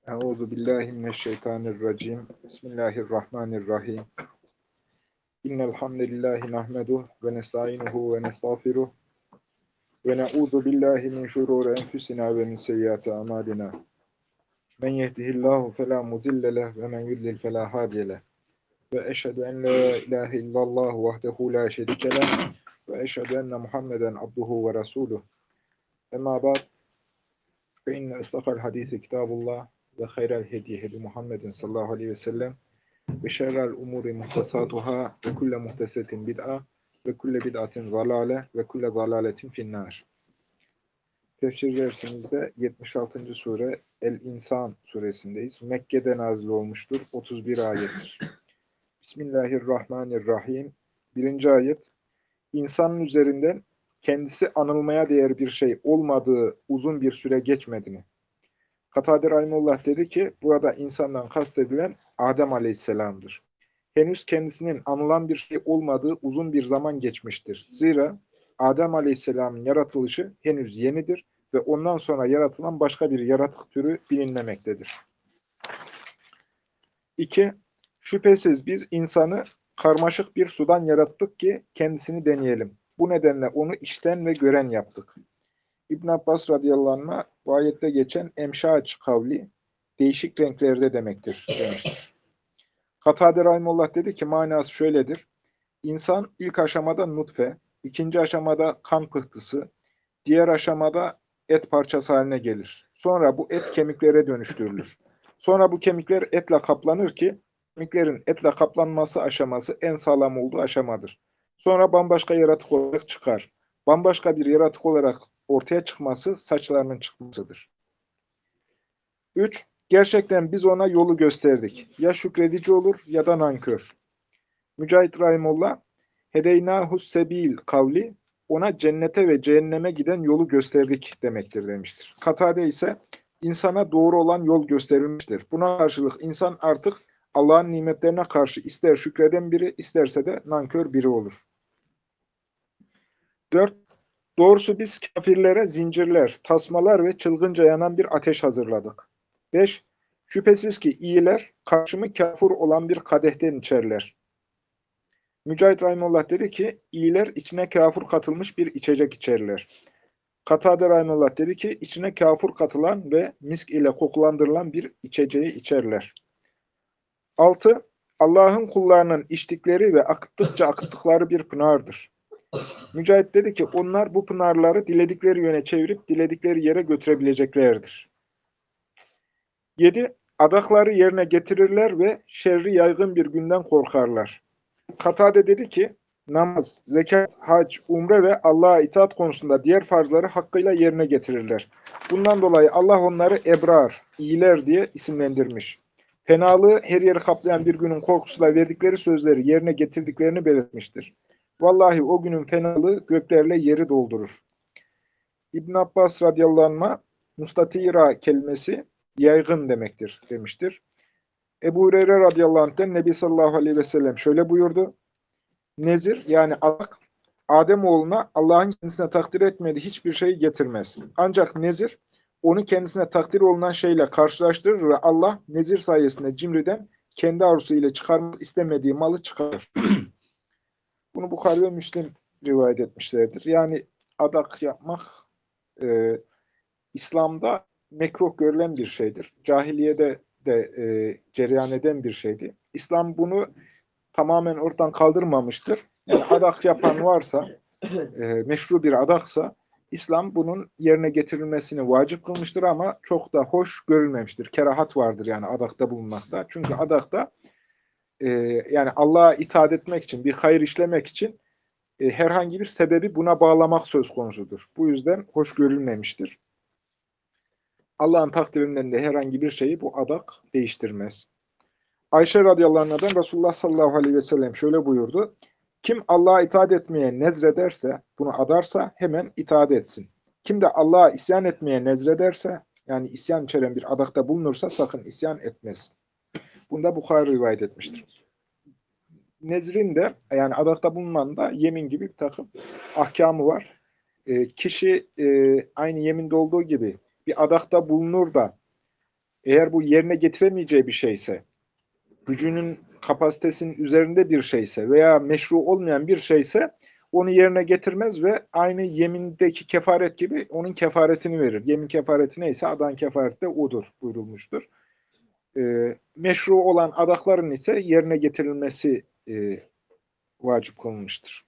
Euzu billahi mineşşeytanirracim. Bismillahirrahmanirrahim. İnnel hamdelellahi nahmeduhu ve nestainuhu ve nestağfiruh ve na'udzu billahi min şururi enfusina ve min seyyiati amalina. Men yehdihillahu fela mudille leh ve men yudlil fela hadiye leh. Ve eşhedü en la ilahe illallah vahdehu la şerike leh ve eşhedü enne Muhammeden abduhu ve resuluh. Emma ba'd fe inne istakal hadisi kitabullah ve hayral hediye hedi Muhammedin sallallahu aleyhi ve sellem ve şerrel umuri muhtesatuhâ ve kulle muhtesetin bid'a ve kulle bid'atin zalâle ve kulle zalâletin finnâr. Tefsir dersimizde 76. sure El-İnsan suresindeyiz. Mekke'de nazil olmuştur. 31 ayettir. Bismillahirrahmanirrahim. 1. ayet. İnsanın üzerinden kendisi anılmaya değer bir şey olmadığı uzun bir süre geçmedi mi? Katade Rahimullah dedi ki, burada insandan kastedilen Adem Aleyhisselam'dır. Henüz kendisinin anılan bir şey olmadığı uzun bir zaman geçmiştir. Zira Adem Aleyhisselam'ın yaratılışı henüz yenidir ve ondan sonra yaratılan başka bir yaratık türü bilinmemektedir. 2. Şüphesiz biz insanı karmaşık bir sudan yarattık ki kendisini deneyelim. Bu nedenle onu işten ve gören yaptık. İbn Abbas radıyallahu anh'a bu ayette geçen emşaç kavli değişik renklerde demektir demiştir. Katade Rahimullah dedi ki manası şöyledir. İnsan ilk aşamada nutfe, ikinci aşamada kan pıhtısı, diğer aşamada et parçası haline gelir. Sonra bu et kemiklere dönüştürülür. Sonra bu kemikler etle kaplanır ki kemiklerin etle kaplanması aşaması en sağlam olduğu aşamadır. Sonra bambaşka yaratık olarak çıkar. Bambaşka bir yaratık olarak ortaya çıkması saçlarının çıkmasıdır. 3. Gerçekten biz ona yolu gösterdik. Ya şükredici olur ya da nankör. Mücahit Rahimullah, Hedeynâhus sebil kavli, ona cennete ve cehenneme giden yolu gösterdik demektir demiştir. Katade ise, insana doğru olan yol gösterilmiştir. Buna karşılık insan artık Allah'ın nimetlerine karşı ister şükreden biri, isterse de nankör biri olur. 4. Doğrusu biz kafirlere zincirler, tasmalar ve çılgınca yanan bir ateş hazırladık. 5. Şüphesiz ki iyiler karşımı kafur olan bir kadehten içerler. Mücahit Rahimullah dedi ki, iyiler içine kafur katılmış bir içecek içerler. Katade Rahimullah dedi ki, içine kafur katılan ve misk ile kokulandırılan bir içeceği içerler. 6. Allah'ın kullarının içtikleri ve akıttıkça akıttıkları bir pınardır. Mücahit dedi ki, onlar bu pınarları diledikleri yöne çevirip diledikleri yere götürebileceklerdir. 7. Adakları yerine getirirler ve şerri yaygın bir günden korkarlar. Katade dedi ki, namaz, zekat, hac, umre ve Allah'a itaat konusunda diğer farzları hakkıyla yerine getirirler. Bundan dolayı Allah onları ebrar, iyiler diye isimlendirmiş. Fenalığı her yeri kaplayan bir günün korkusuyla verdikleri sözleri yerine getirdiklerini belirtmiştir. Vallahi o günün fenalığı göklerle yeri doldurur. İbn Abbas radıyallahu anh'a mustatira kelimesi yaygın demektir demiştir. Ebu Hureyre radıyallahu anh'ten Nebi sallallahu aleyhi ve sellem şöyle buyurdu. Nezir yani adak Ademoğluna Allah'ın kendisine takdir etmediği hiçbir şeyi getirmez. Ancak nezir onu kendisine takdir olunan şeyle karşılaştırır ve Allah nezir sayesinde cimriden kendi arzusu ile çıkarmak istemediği malı çıkarır. Bunu Bukhari ve Müslim rivayet etmişlerdir. Yani adak yapmak İslam'da mekruh görülen bir şeydir. Cahiliyede de cereyan eden bir şeydi. İslam bunu tamamen ortadan kaldırmamıştır. Yani adak yapan varsa, meşru bir adaksa, İslam bunun yerine getirilmesini vacip kılmıştır ama çok da hoş görülmemiştir. Kerahat vardır yani adakta bulunmakta. Çünkü adakta yani Allah'a itaat etmek için, bir hayır işlemek için herhangi bir sebebi buna bağlamak söz konusudur. Bu yüzden hoş görülmemiştir. Allah'ın takdirinden de herhangi bir şeyi bu adak değiştirmez. Ayşe radıyallahu anh'dan Resulullah sallallahu aleyhi ve sellem şöyle buyurdu. Kim Allah'a itaat etmeye nezrederse, bunu adarsa hemen itaat etsin. Kim de Allah'a isyan etmeye nezrederse, yani isyan içeren bir adakta bulunursa sakın isyan etmesin. Bunda Bukhari rivayet etmiştir. Nezrin de yani adakta bulunmanın da yemin gibi bir takım ahkamı var. Kişi aynı yeminde olduğu gibi bir adakta bulunur da Eğer bu yerine getiremeyeceği bir şeyse, gücünün kapasitesinin üzerinde bir şeyse veya meşru olmayan bir şeyse onu yerine getirmez ve aynı yemindeki kefaret gibi onun kefaretini verir. Yemin kefareti neyse adan kefareti de odur buyurulmuştur. Meşru olan adakların ise yerine getirilmesi vacip kılınmıştır.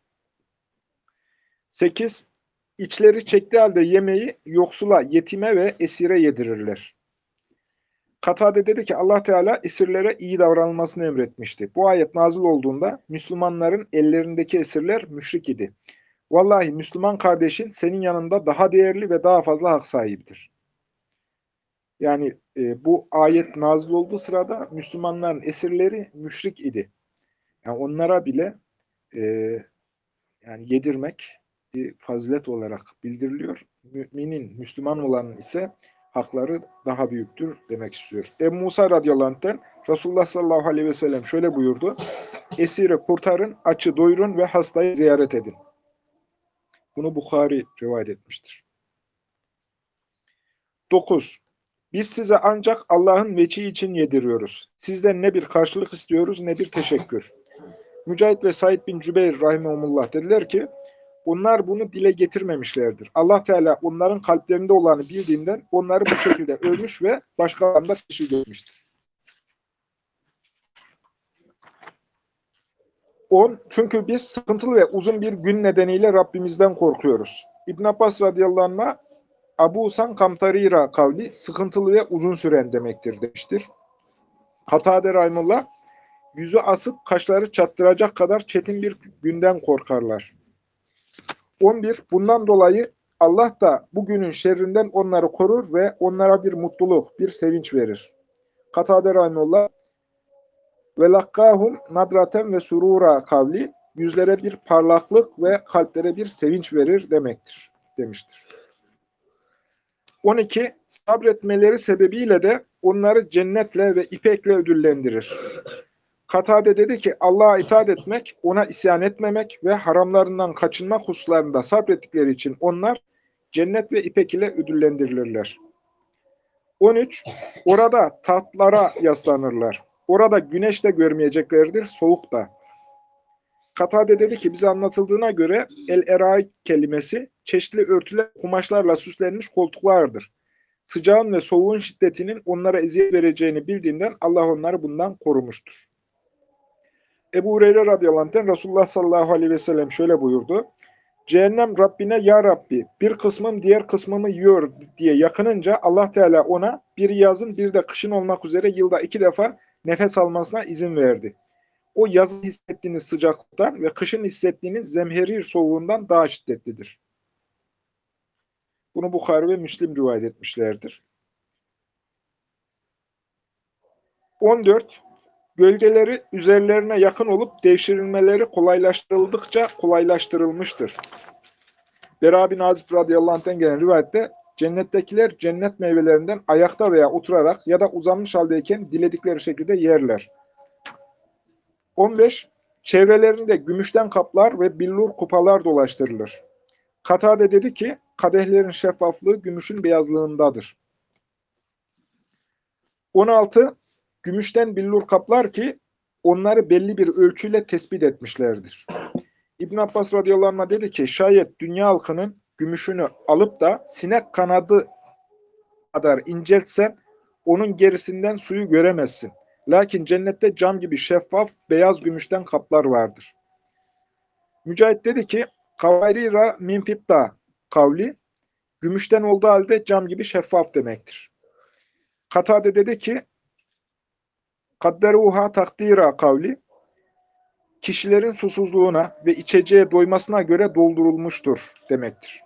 8. İçleri çektiği halde yemeği yoksula, yetime ve esire yedirirler. Katade dedi ki Allah Teala esirlere iyi davranılmasını emretmişti. Bu ayet nazil olduğunda Müslümanların ellerindeki esirler müşrik idi. Vallahi Müslüman kardeşin senin yanında daha değerli ve daha fazla hak sahibidir. Yani bu ayet nazil olduğu sırada Müslümanların esirleri müşrik idi. Yani onlara bile e, yani yedirmek bir fazilet olarak bildiriliyor. Müminin, Müslüman olanın ise hakları daha büyüktür demek istiyor. Ebu Musa radıyallahu anh'ten Resulullah sallallahu aleyhi ve sellem şöyle buyurdu. Esiri kurtarın, açı doyurun ve hastayı ziyaret edin. Bunu Bukhari rivayet etmiştir. 9. Biz size ancak Allah'ın veçi için yediriyoruz. Sizden ne bir karşılık istiyoruz ne bir teşekkür. Mücahit ve Said bin Cübeyr rahimehumullah dediler ki, onlar bunu dile getirmemişlerdir. Allah Teala onların kalplerinde olanı bildiğinden onları bu şekilde övmüş ve başkalarında teşvik etmiştir. 10. Çünkü biz sıkıntılı ve uzun bir gün nedeniyle Rabbimizden korkuyoruz. İbn Abbas radıyallahu anh'a Abu San Kamtarira kavli sıkıntılı ve uzun süren demektir demiştir. Katade rahimullah yüzü asık kaşları çattıracak kadar çetin bir günden korkarlar. 11. Bundan dolayı Allah da bugünün şerrinden onları korur ve onlara bir mutluluk, bir sevinç verir. Katade rahimullah ve lakkahum nadraten ve surura kavli yüzlere bir parlaklık ve kalplere bir sevinç verir demektir demiştir. 12. Sabretmeleri sebebiyle de onları cennetle ve ipekle ödüllendirir. Katade dedi ki Allah'a itaat etmek, ona isyan etmemek ve haramlarından kaçınmak hususlarında sabrettikleri için onlar cennet ve ipek ile ödüllendirilirler. 13. Orada tahtlara yaslanırlar. Orada güneş de görmeyeceklerdir, soğuk da. Katade dedi ki bize anlatıldığına göre el-eraik kelimesi çeşitli örtüler kumaşlarla süslenmiş koltuklardır. Sıcağın ve soğuğun şiddetinin onlara eziyet vereceğini bildiğinden Allah onları bundan korumuştur. Ebu Hureyre radıyallahu anh'ten Resulullah sallallahu aleyhi ve sellem şöyle buyurdu. Cehennem Rabbine ya Rabbi bir kısmım diğer kısmımı yiyor diye yakınınca Allah Teala ona bir yazın bir de kışın olmak üzere yılda 2 defa nefes almasına izin verdi. O yazın hissettiğiniz sıcaklıktan ve kışın hissettiğiniz zemherir soğuğundan daha şiddetlidir. Bunu Bukhari ve Müslim rivayet etmişlerdir. 14. Gölgeleri üzerlerine yakın olup devşirilmeleri kolaylaştırıldıkça kolaylaştırılmıştır. Bera bin Azib radıyallahu anh'ten gelen rivayette cennettekiler cennet meyvelerinden ayakta veya oturarak ya da uzanmış haldeyken diledikleri şekilde yerler. 15. Çevrelerinde gümüşten kaplar ve billur kupalar dolaştırılır. Katade dedi ki kadehlerin şeffaflığı gümüşün beyazlığındadır. 16. Gümüşten billur kaplar ki onları belli bir ölçüyle tespit etmişlerdir. İbn Abbas radıyallahu anh dedi ki şayet dünya halkının gümüşünü alıp da sinek kanadı kadar inceltsen onun gerisinden suyu göremezsin. Lakin cennette cam gibi şeffaf beyaz gümüşten kaplar vardır. Mücahit dedi ki kavarira min fitta kavli gümüşten olduğu halde cam gibi şeffaf demektir. Katade dedi ki kadderuha takdira kavli kişilerin susuzluğuna ve içeceğe doymasına göre doldurulmuştur demektir.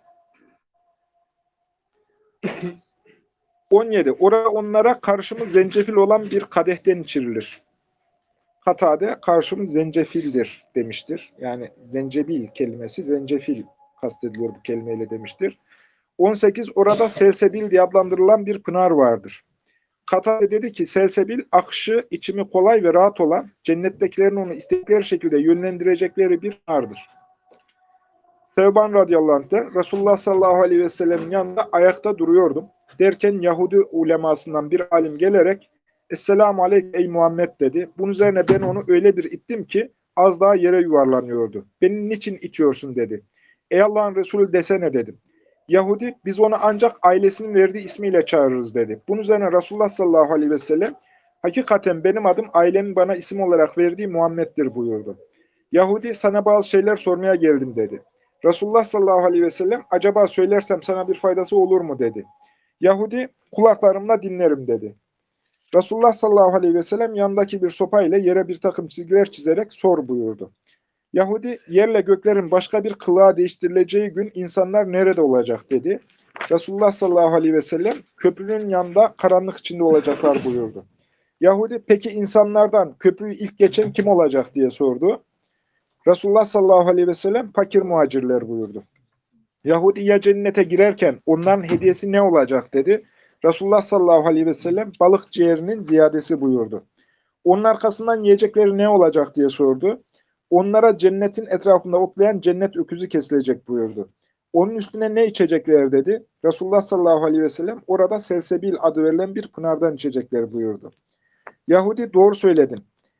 17. Orada onlara karşımız zencefil olan bir kadehten içirilir. Katade karşımız zencefildir demiştir. Yani zencebil kelimesi zencefil kastediliyor bu kelimeyle demiştir. 18. Orada selsebil diye adlandırılan bir pınar vardır. Katade dedi ki selsebil akışı içimi kolay ve rahat olan cennettekilerin onu istedikleri şekilde yönlendirecekleri bir pınardır. Sevban radıyallahu anh'ten Resulullah sallallahu aleyhi ve sellem'in yanında ayakta duruyordum. Derken Yahudi ulemasından bir alim gelerek Esselamu aleyke ey Muhammed dedi. Bunun üzerine ben onu öyle bir ittim ki az daha yere yuvarlanıyordu. Beni niçin itiyorsun dedi. Ey Allah'ın Resulü desene dedim. Yahudi biz onu ancak ailesinin verdiği ismiyle çağırırız dedi. Bunun üzerine Resulullah sallallahu aleyhi ve sellem hakikaten benim adım ailemin bana isim olarak verdiği Muhammed'dir buyurdu. Yahudi sana bazı şeyler sormaya geldim dedi. Resulullah sallallahu aleyhi ve sellem acaba söylersem sana bir faydası olur mu dedi. Yahudi kulaklarımla dinlerim dedi. Resulullah sallallahu aleyhi ve sellem yanındaki bir sopa ile yere bir takım çizgiler çizerek sor buyurdu. Yahudi yerle göklerin başka bir kılığa değiştirileceği gün insanlar nerede olacak dedi. Resulullah sallallahu aleyhi ve sellem köprünün yanında karanlık içinde olacaklar buyurdu. Yahudi peki insanlardan köprüyü ilk geçen kim olacak diye sordu. Resulullah sallallahu aleyhi ve sellem fakir muhacirler buyurdu. Yahudi ya cennete girerken onların hediyesi ne olacak dedi. Resulullah sallallahu aleyhi ve sellem balık ciğerinin ziyadesi buyurdu. Onun arkasından yiyecekleri ne olacak diye sordu. Onlara cennetin etrafında otlayan cennet öküzü kesilecek buyurdu. Onun üstüne ne içecekler dedi. Resulullah sallallahu aleyhi ve sellem orada Selsebil adı verilen bir pınardan içecekler buyurdu. Yahudi doğru söyledin.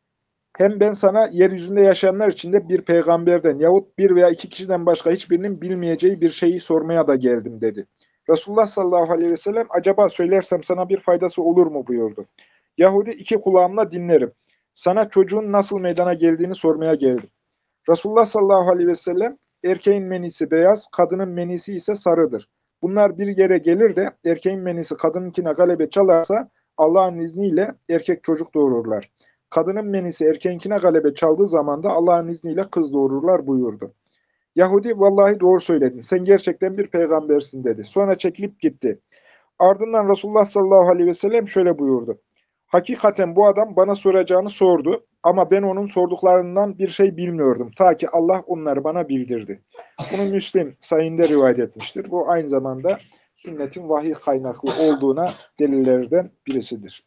Hem ben sana yeryüzünde yaşayanlar içinde bir peygamberden yahut bir veya iki kişiden başka hiçbirinin bilmeyeceği bir şeyi sormaya da geldim dedi. Resulullah sallallahu aleyhi ve sellem acaba söylersem sana bir faydası olur mu buyurdu. Yahudi iki kulağımla dinlerim. Sana çocuğun nasıl meydana geldiğini sormaya geldim. Resulullah sallallahu aleyhi ve sellem erkeğin menisi beyaz, kadının menisi ise sarıdır. Bunlar bir yere gelir de erkeğin menisi kadınınkine galebe çalarsa Allah'ın izniyle erkek çocuk doğururlar. Kadının menisi erkeğinkine galebe çaldığı zaman da Allah'ın izniyle kız doğururlar buyurdu. Yahudi vallahi doğru söyledin. Sen gerçekten bir peygambersin dedi. Sonra çekilip gitti. Ardından Resulullah sallallahu aleyhi ve sellem şöyle buyurdu. Hakikaten bu adam bana soracağını sordu ama ben onun sorduklarından bir şey bilmiyordum. Ta ki Allah onları bana bildirdi. Bunu Müslim sayında rivayet etmiştir. Bu aynı zamanda sünnetin vahiy kaynaklı olduğuna delillerden birisidir.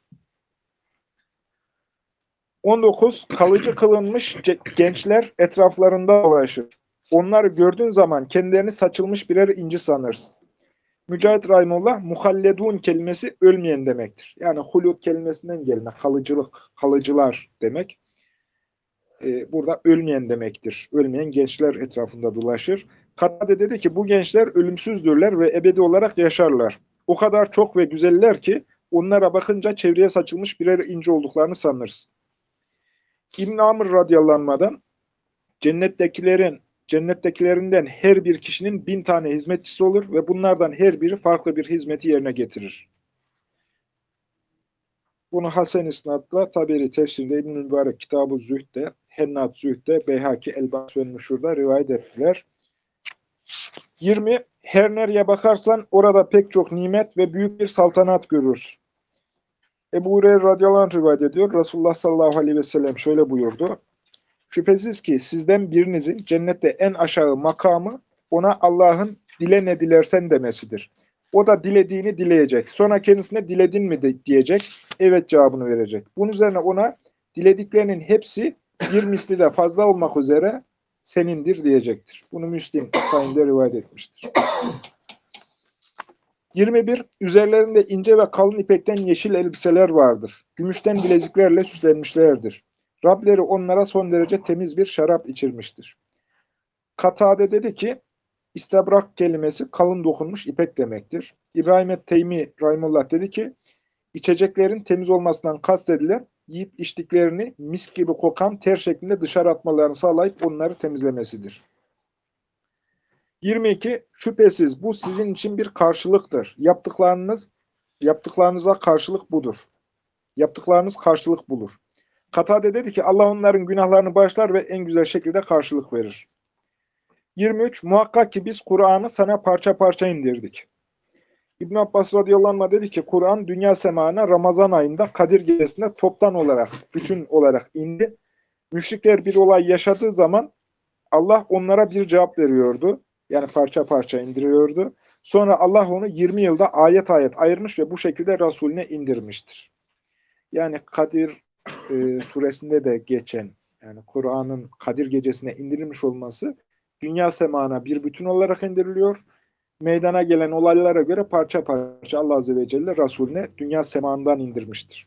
19. Kalıcı kılınmış gençler etraflarında dolaşır. Onları gördüğün zaman kendilerini saçılmış birer inci sanırsın. Mücahit Rahimullah, muhalledun kelimesi ölmeyen demektir. Yani hulud kelimesinden gelme, kalıcılık, kalıcılar demek. Burada ölmeyen demektir. Ölmeyen gençler etrafında dolaşır. Katade dedi ki bu gençler ölümsüzdürler ve ebedi olarak yaşarlar. O kadar çok ve güzeller ki onlara bakınca çevreye saçılmış birer inci olduklarını sanırsın. İbn Amr radıyallahu anh'dan cennettekilerinden her bir kişinin 1000 tane hizmetçisi olur ve bunlardan her biri farklı bir hizmeti yerine getirir. Bunu Hasan İsnad'la Taberi tefsirinde İbn-i Mübarek Kitab-ı Zühd'de, Hennat Zühd'de, Beyhaki El-Bas ve Nuşur'da rivayet ettiler. 20. Her nereye bakarsan orada pek çok nimet ve büyük bir saltanat görürsün. Ebu Hureyre radıyallahu anh rivayet ediyor. Resulullah sallallahu aleyhi ve sellem şöyle buyurdu. Şüphesiz ki sizden birinizin cennette en aşağı makamı ona Allah'ın dile ne dilersen demesidir. O da dilediğini dileyecek. Sonra kendisine diledin mi diyecek. Evet cevabını verecek. Bunun üzerine ona dilediklerinin hepsi bir misli de fazla olmak üzere senindir diyecektir. Bunu Müslim sayında rivayet etmiştir. 21. Üzerlerinde ince ve kalın ipekten yeşil elbiseler vardır. Gümüşten bileziklerle süslenmişlerdir. Rableri onlara son derece temiz bir şarap içirmiştir. Katade dedi ki, istabrak kelimesi kalın dokunmuş ipek demektir. İbrahim et-Teymi Rahimullah dedi ki, içeceklerin temiz olmasından kastedilen, yiyip içtiklerini mis gibi kokan ter şeklinde dışarı atmalarını sağlayıp onları temizlemesidir. 22. Şüphesiz bu sizin için bir karşılıktır. Yaptıklarınıza karşılık budur. Yaptıklarınız karşılık bulur. Katade dedi ki Allah onların günahlarını bağışlar ve en güzel şekilde karşılık verir. 23. Muhakkak ki biz Kur'an'ı sana parça parça indirdik. İbn Abbas radıyallahu anh dedi ki Kur'an dünya semağına Ramazan ayında Kadir gecesinde toptan olarak, bütün olarak indi. Müşrikler bir olay yaşadığı zaman Allah onlara bir cevap veriyordu. Yani parça parça indiriyordu. Sonra Allah onu 20 yılda ayet ayet ayırmış ve bu şekilde Resulüne indirmiştir. Yani Kadir suresinde de geçen, yani Kur'an'ın Kadir gecesine indirilmiş olması dünya semağına bir bütün olarak indiriliyor. meydana gelen olaylara göre parça parça Allah Azze ve Celle Resulüne dünya semağından indirmiştir.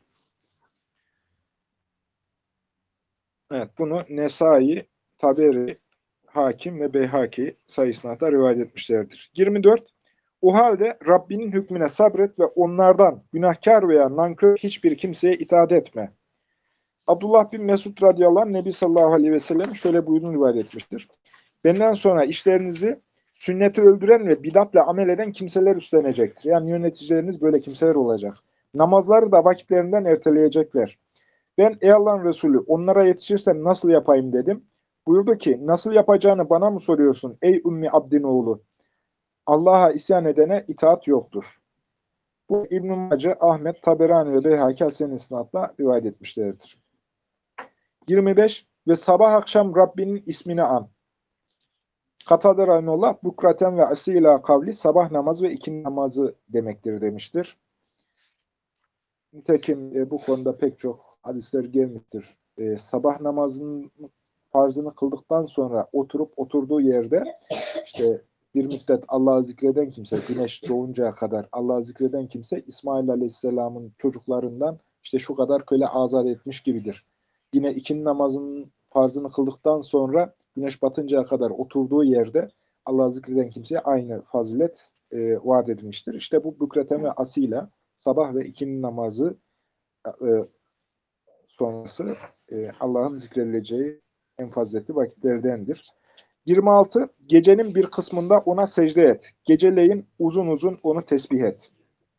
Evet, bunu Nesai, Taberi, Hakim ve Beyhaki sayısına da rivayet etmişlerdir. 24. O halde Rabbinin hükmüne sabret ve onlardan günahkar veya nankör hiçbir kimseye itaat etme. Abdullah bin Mesud radıyallahu anh Nebi sallallahu aleyhi ve sellem şöyle buyurduğunu rivayet etmiştir. Benden sonra işlerinizi sünneti öldüren ve bidatla amel eden kimseler üstlenecektir. Yani yöneticileriniz böyle kimseler olacak. Namazları da vakitlerinden erteleyecekler. Ben ey Allah'ın Resulü onlara yetişirsem nasıl yapayım dedim. Buyurdu ki nasıl yapacağını bana mı soruyorsun ey Ümmi Abdin oğlu? Allah'a isyan edene itaat yoktur. Bu İbn-i Mace, Ahmet, Taberani ve Beyhaki Hasen isnadla rivayet etmişlerdir. 25. Ve sabah akşam Rabbinin ismini an. Katade Rahimullah, bukraten ve asila kavli sabah namazı ve ikindi namazı demektir demiştir. Nitekim bu konuda pek çok hadisler gelmiştir. Sabah namazının farzını kıldıktan sonra oturduğu yerde işte bir müddet Allah'ı zikreden kimse, güneş doğuncaya kadar Allah'ı zikreden kimse İsmail Aleyhisselam'ın çocuklarından işte şu kadar köle azat etmiş gibidir. Yine ikindi namazının farzını kıldıktan sonra güneş batıncaya kadar oturduğu yerde Allah'ı zikreden kimseye aynı fazilet vaat edilmiştir. İşte bu bükreten ve asila sabah ve ikindi namazı e, sonrası Allah'ın zikredileceği en faziletli vakitlerdendir. 26. Gecenin bir kısmında ona secde et. Geceleyin uzun uzun onu tesbih et.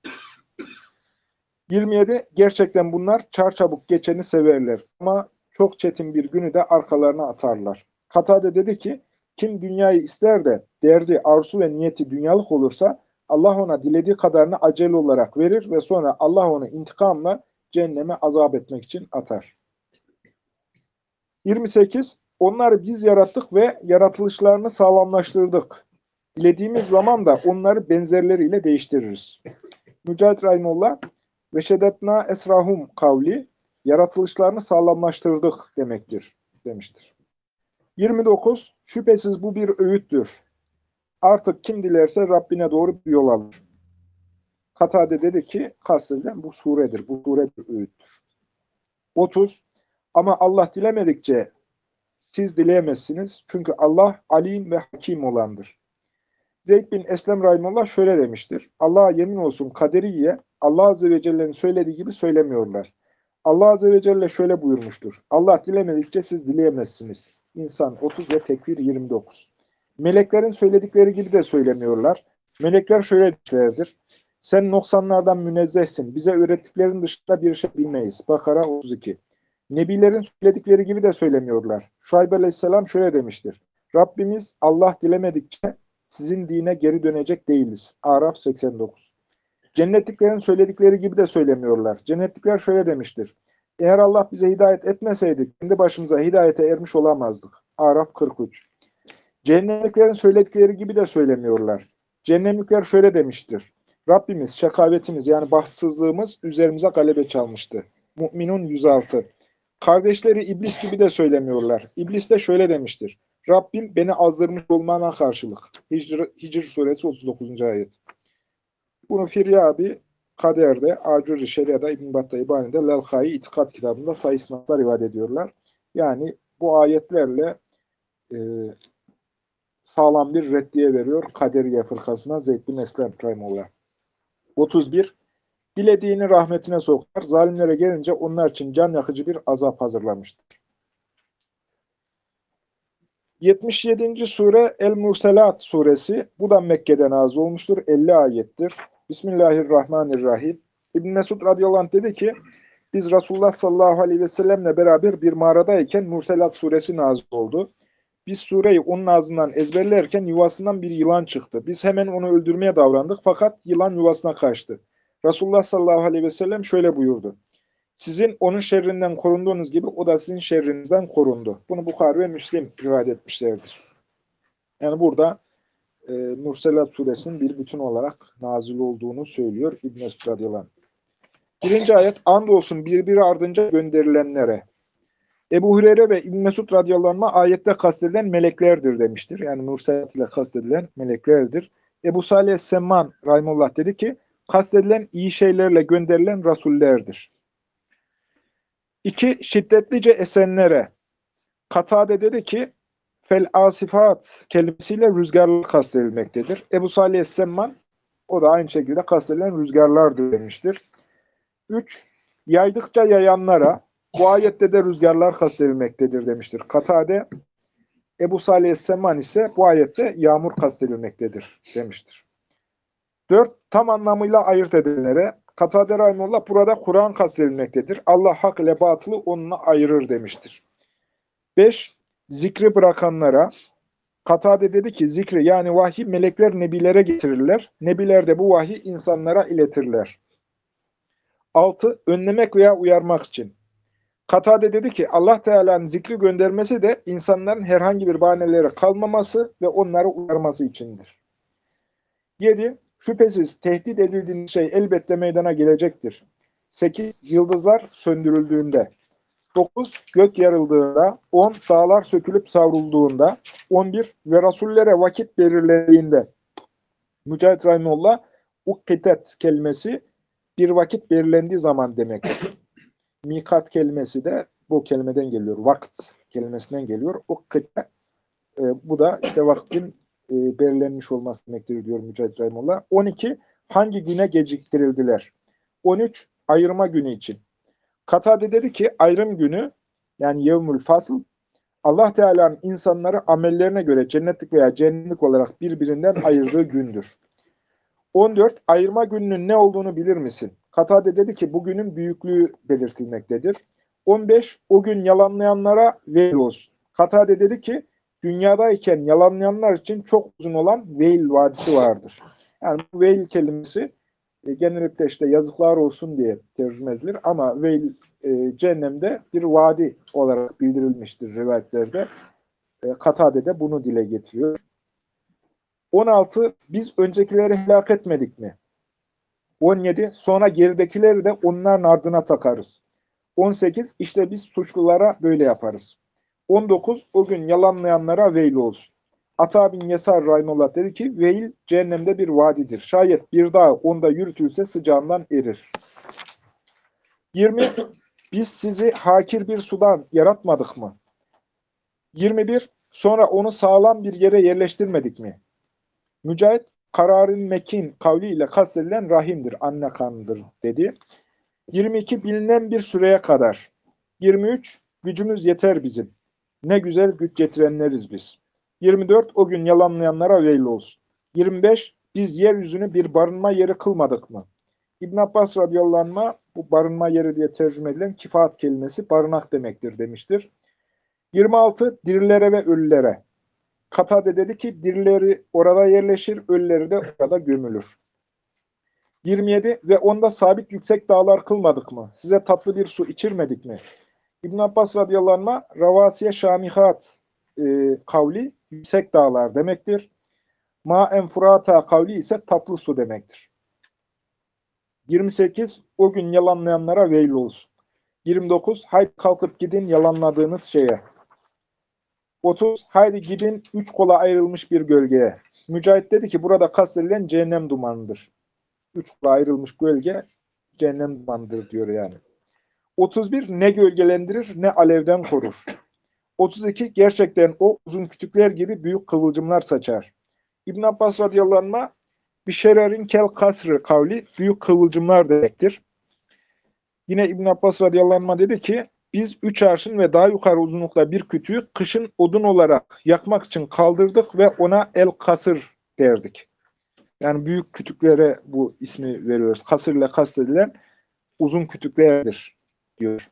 27. Gerçekten bunlar çarçabuk geçeni severler ama çok çetin bir günü de arkalarına atarlar. Katade dedi ki, kim dünyayı ister de derdi, arzu ve niyeti dünyalık olursa Allah ona dilediği kadarını acele olarak verir ve sonra Allah onu intikamla cehenneme azap etmek için atar. 28. Onları biz yarattık ve yaratılışlarını sağlamlaştırdık. Dilediğimiz zaman da onları benzerleriyle değiştiririz. Mücahit Rahimullah ve şeddetna esrahum kavli yaratılışlarını sağlamlaştırdık demektir demiştir. 29. Şüphesiz bu bir öğüttür. Artık kim dilerse Rabbine doğru bir yol alır. Katade dedi ki kastedilen bu suredir. Bu sure bir öğüttür. 30. Ama Allah dilemedikçe siz dileyemezsiniz. Çünkü Allah alim ve hakim olandır. Zeyd bin Eslem Rahimullah şöyle demiştir. Allah'a yemin olsun kaderiye Allah Azze ve Celle'nin söylediği gibi söylemiyorlar. Allah Azze ve Celle şöyle buyurmuştur. Allah dilemedikçe siz dileyemezsiniz. İnsan 30 ve Tekvir 29. Meleklerin söyledikleri gibi de söylemiyorlar. Melekler şöyle demişlerdir. Sen noksanlardan münezzehsin. Bize öğrettiklerin dışında bir şey bilmeyiz. Bakara 32. Nebilerin söyledikleri gibi de söylemiyorlar. Şuayb Aleyhisselam şöyle demiştir. Rabbimiz Allah dilemedikçe sizin dine geri dönecek değiliz. Araf 89. Cennetliklerin söyledikleri gibi de söylemiyorlar. Cennetlikler şöyle demiştir. Eğer Allah bize hidayet etmeseydi kendi başımıza hidayete ermiş olamazdık. Araf 43. Cehennemliklerin söyledikleri gibi de söylemiyorlar. Cehennemlikler şöyle demiştir. Rabbimiz şakavetimiz yani bahtsızlığımız üzerimize galebe çalmıştı. Mü'minun 106. Kardeşleri iblis gibi de söylemiyorlar. İblis de şöyle demiştir. Rabbim beni azdırmış olmana karşılık. Hicr suresi 39. ayet. Bunu Firyabi Kader'de, Acur-i Şeria'da, İbn-i Battah İbani'de, Lelkai İtikat kitabında sayısınatlar rivayet ediyorlar. Yani bu ayetlerle sağlam bir reddiye veriyor Kaderiye fırkasına Zeyd bin Eslem Rahimullah. 31. Dilediğini rahmetine sokar. Zalimlere gelince onlar için can yakıcı bir azap hazırlamıştır. 77. sure El-Murselat suresi. Bu da Mekke'de nazil olmuştur. 50 ayettir. Bismillahirrahmanirrahim. İbn Mesud radıyallahu anh dedi ki, biz Resulullah sallallahu aleyhi ve sellemle beraber bir mağaradayken Murselat suresi nazil oldu. Biz sureyi onun ağzından ezberlerken yuvasından bir yılan çıktı. Biz hemen onu öldürmeye davrandık fakat yılan yuvasına kaçtı. Resulullah sallallahu aleyhi ve sellem şöyle buyurdu. Sizin onun şerrinden korunduğunuz gibi o da sizin şerrinizden korundu. Bunu Bukhari ve Müslim rivayet etmişlerdir. Yani burada Murselat suresinin bir bütün olarak nazil olduğunu söylüyor İbn-i Mesud radıyallahu anh. 1. ayet, andolsun birbiri ardınca gönderilenlere. Ebu Hureyre ve İbn Mesud radıyallahu anh ayette kastedilen meleklerdir demiştir. Yani Murselat ile kastedilen meleklerdir. Ebu Salih Semman Rahimullah dedi ki, kastedilen iyi şeylerle gönderilen rasullerdir. 2. Şiddetlice esenlere. Katade dedi ki, fel asifat kelimesiyle rüzgarlar kastedilmektedir. Ebu Salih Semman o da aynı şekilde kastedilen rüzgarlardır demiştir. 3. Yaydıkça yayanlara, bu ayette de rüzgarlar kastedilmektedir demiştir. Katade, Ebu Salih Semman ise bu ayette yağmur kastedilmektedir demiştir. 4. Tam anlamıyla ayırt edilenlere, Katade Rahimullah burada Kur'an kastedilmektedir. Allah hak ile batılı onunla ayırır demiştir. 5. Zikri bırakanlara, Katade dedi ki zikri yani vahiy melekler nebilere getirirler. Nebiler de bu vahiy insanlara iletirler. 6. Önlemek veya uyarmak için. Katade dedi ki Allah Teala'nın zikri göndermesi de insanların herhangi bir bahanelere kalmaması ve onları uyarması içindir. 7. Şüphesiz tehdit edildiğiniz şey elbette meydana gelecektir. 8. Yıldızlar söndürüldüğünde. 9. Gök yarıldığında. 10. Dağlar sökülüp savrulduğunda. 11. Ve rasullere vakit belirlendiğinde. Mücahit Rahimullah, ukkitet kelimesi bir vakit belirlendiği zaman demektir. Mikat kelimesi de bu kelimeden geliyor. Vakt kelimesinden geliyor. Ukkitet, bu da işte vaktin belirlenmiş olması demektir diyor Mücahit Rahimullah. 12. Hangi güne geciktirildiler? 13. Ayırma günü için. Katade dedi ki ayrım günü yani yevmül fasıl Allah Teala'nın insanları amellerine göre cennetlik veya cehennemlik olarak birbirinden ayırdığı gündür. 14. Ayırma gününün ne olduğunu bilir misin? Katade dedi ki bu günün büyüklüğü belirtilmektedir. 15. O gün yalanlayanlara veil olsun. Katade dedi ki dünyadayken yalanlayanlar için çok uzun olan veil vadisi vardır. Yani bu veil kelimesi genellikle işte yazıklar olsun diye tercüme edilir ama veil cehennemde bir vadi olarak bildirilmiştir rivayetlerde. Katade de bunu dile getiriyor. 16. Biz öncekileri helak etmedik mi? 17. Sonra geridekileri de onların ardına takarız. 18. İşte biz suçlulara böyle yaparız. 19. O gün yalanlayanlara veil olsun. Ata bin Yesar Rahimullah dedi ki veil cehennemde bir vadidir. Şayet bir dağ onda yürütülse sıcağından erir. 20. Biz sizi hakir bir sudan yaratmadık mı? 21. Sonra onu sağlam bir yere yerleştirmedik mi? Mücahit, kararın mekin kavliyle kastedilen rahimdir, anne kanıdır dedi. 22. Bilinen bir süreye kadar. 23. Gücümüz yeter bizim. Ne güzel güç getirenleriz biz. 24. O gün yalanlayanlara veil olsun. 25. Biz yeryüzünü bir barınma yeri kılmadık mı? İbn Abbas radıyallahu anh bu barınma yeri diye tercüme edilen kifaat kelimesi barınak demektir demiştir. 26. Dirilere ve ölülere. Katade dedi ki dirileri orada yerleşir, ölüleri de orada gömülür. 27. Ve onda sabit yüksek dağlar kılmadık mı? Size tatlı bir su içirmedik mi? İbn Abbas radıyallahu anh ravasiye şamihat kavli yüksek dağlar demektir. Ma enfurata kavli ise tatlı su demektir. 28. O gün yalanlayanlara veil olsun. 29. Haydi kalkıp gidin yalanladığınız şeye. 30. Haydi gidin 3 kola ayrılmış bir gölgeye. Mücahit dedi ki burada kastedilen cehennem dumanıdır. 3 kola ayrılmış gölge cehennem dumanıdır diyor yani. 31. Ne gölgelendirir ne alevden korur. 32. Gerçekten o uzun kütükler gibi büyük kıvılcımlar saçar. İbn Abbas radıyallahu anh bir şererin kel kasrı kavli büyük kıvılcımlar demektir. Yine İbn Abbas radıyallahu anh dedi ki biz 3 arşın ve daha yukarı uzunlukta bir kütüğü kışın odun olarak yakmak için kaldırdık ve ona el kasır derdik. Yani büyük kütüklere bu ismi veriyoruz. Kasır ile kastedilen uzun kütüklerdir diyor.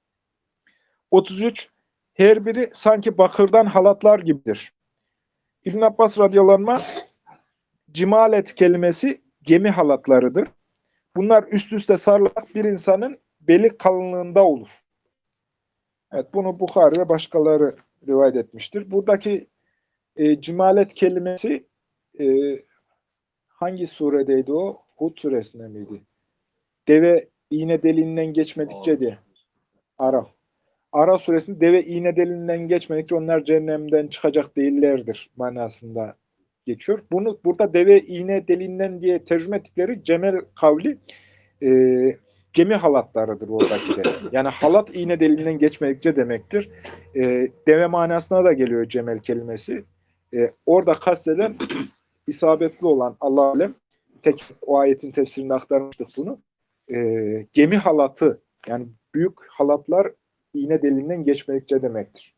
33. Her biri sanki bakırdan halatlar gibidir. İbn Abbas radıyallahu anh cimalet kelimesi gemi halatlarıdır. Bunlar üst üste sarılarak bir insanın beli kalınlığında olur. Evet, bunu Bukhari ve başkaları rivayet etmiştir. Buradaki cimalet kelimesi hangi suredeydi o? Hud suresinde miydi? Deve iğne deliğinden geçmedikçe diye. Araf. Araf suresinde deve iğne deliğinden geçmedikçe onlar cehennemden çıkacak değillerdir manasında geçiyor. Bunu burada deve iğne deliğinden diye tercüme ettikleri cemel kavli gemi halatlarıdır oradakiler. Yani halat iğne deliğinden geçmedikçe demektir. Deve manasına da geliyor cemel kelimesi. Orada kasteden isabetli olan Allah alem, tek o ayetin tefsirinde aktarmıştık bunu. Gemi halatı, yani büyük halatlar iğne deliğinden geçmedikçe demektir.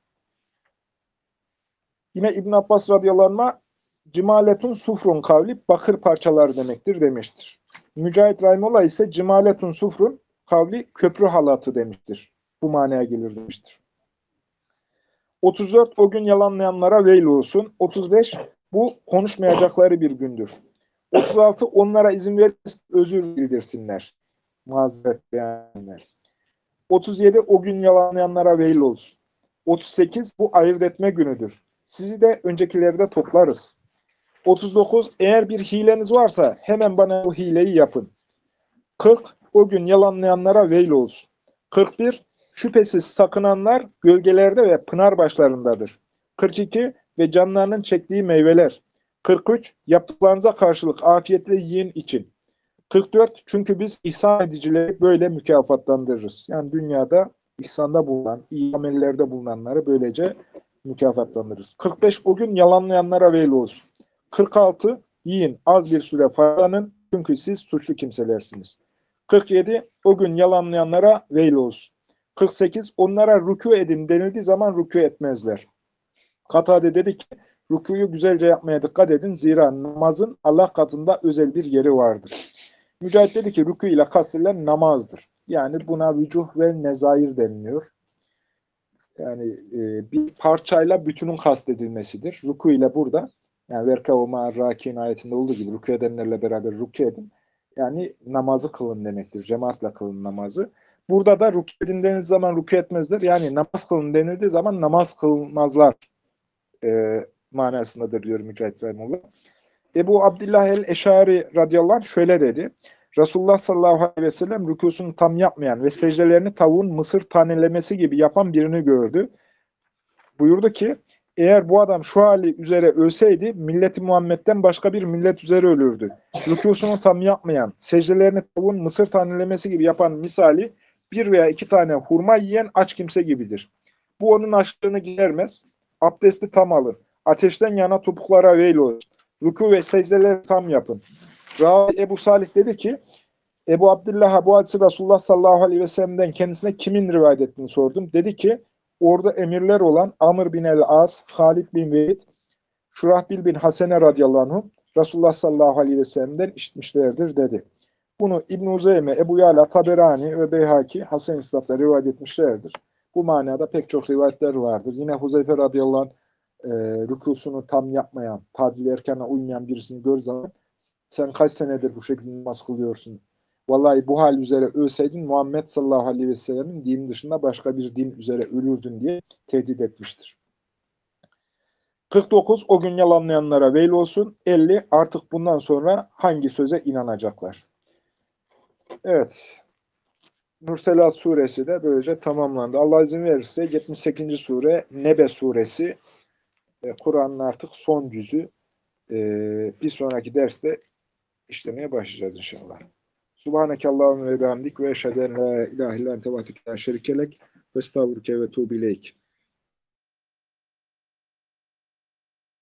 Yine İbn Abbas radıyallahu anh cimaletun sufrun kavli bakır parçaları demektir demiştir. Mücahit Rahimullah ise cimaletun sufrun kavli köprü halatı demiştir. Bu manaya gelir demiştir. 34 o gün yalanlayanlara veil olsun. 35 bu konuşmayacakları bir gündür. 36 onlara izin verirse özür bildirsinler. Mazeret beyanlar. 37 o gün yalanlayanlara veil olsun. 38 bu ayırt etme günüdür. Sizi de öncekileri de toplarız. 39 eğer bir hileniz varsa hemen bana o hileyi yapın. 40 o gün yalanlayanlara veil olsun. 41 şüphesiz sakınanlar gölgelerde ve pınar başlarındadır. 42 ve canlarının çektiği meyveler. 43 yaptıklarınıza karşılık afiyetle yiyin için. 44 çünkü biz ihsan edicileri böyle mükafatlandırırız. Yani dünyada ihsanda bulunan, iyi amellerde bulunanları böylece mükafatlandırırız. 45 o gün yalanlayanlara veil olsun. 46 yiyin az bir süre faydalanın çünkü siz suçlu kimselersiniz. 47 o gün yalanlayanlara veil olsun. 48 onlara rükû edin denildiği zaman rükû etmezler. Katade dedi ki rükûyu güzelce yapmaya dikkat edin zira namazın Allah katında özel bir yeri vardır. Mücahit dedi ki rükû ile kastedilen namazdır. Yani buna vücuh ve nezair deniliyor. Yani bir parçayla bütünün kastedilmesidir. Rükû ile burada yani verkâvu ma'ar râkîn ayetinde olduğu gibi rükû edenlerle beraber rükû edin. Yani namazı kılın demektir. Cemaatle kılın namazı. Burada da rükû edin denildiği zaman rükû etmezler. Yani namaz kılın denildiği zaman namaz kılmazlar manasındadır diyor Mücahit Rahimullah. Ebu Abdillah el-Eşari radıyallahu anh şöyle dedi. Resulullah sallallahu aleyhi ve sellem rükûsunu tam yapmayan ve secdelerini tavuğun mısır tanelemesi gibi yapan birini gördü. Buyurdu ki eğer bu adam şu hali üzere ölseydi milleti Muhammed'den başka bir millet üzere ölürdü. Rükûsunu tam yapmayan, secdelerini tavuğun mısır tanelemesi gibi yapan misali bir veya iki tane hurma yiyen aç kimse gibidir. Bu onun açlığını gidermez. Abdesti tam alır. Ateşten yana topuklara veil olur. Rükû ve secdeleri tam yapın. Ravi Ebu Salih dedi ki Ebu Abdillah'a bu hadisi Resulullah sallallahu aleyhi ve sellem'den kendisine kimin rivayet ettiğini sordum. Dedi ki orada emirler olan Amr bin el-As, Halid bin Velid, Şurahbil bin Hasene radıyallahu anh Resulullah sallallahu aleyhi ve sellem'den işitmişlerdir dedi. Bunu İbn-i Uzeyme, Ebu Yala, Taberani ve Beyhaki Hasan İslam'da rivayet etmişlerdir. Bu manada pek çok rivayetler vardır. Yine Huzeyfe radıyallahu anh rükusunu tam yapmayan, tadil erkana uymayan birisini gör zaman sen kaç senedir bu şekilde namaz kılıyorsun? Vallahi bu hal üzere ölseydin Muhammed sallallahu aleyhi ve sellemin dinin dışında başka bir din üzere ölürdün diye tehdit etmiştir. 49 o gün yalanlayanlara veil olsun. 50 artık bundan sonra hangi söze inanacaklar? Evet. Mürselat suresi de böylece tamamlandı. Allah izin verirse 78. sure Nebe suresi Kur'an'ın artık son cüzü. Bir sonraki derste işlemeye başlayacağız inşallah. Subhaneke Allahümme ve bihamdik ve eşheden la ilahe illan tevatike şerikelek ve estağfurke ve tuğbileyk.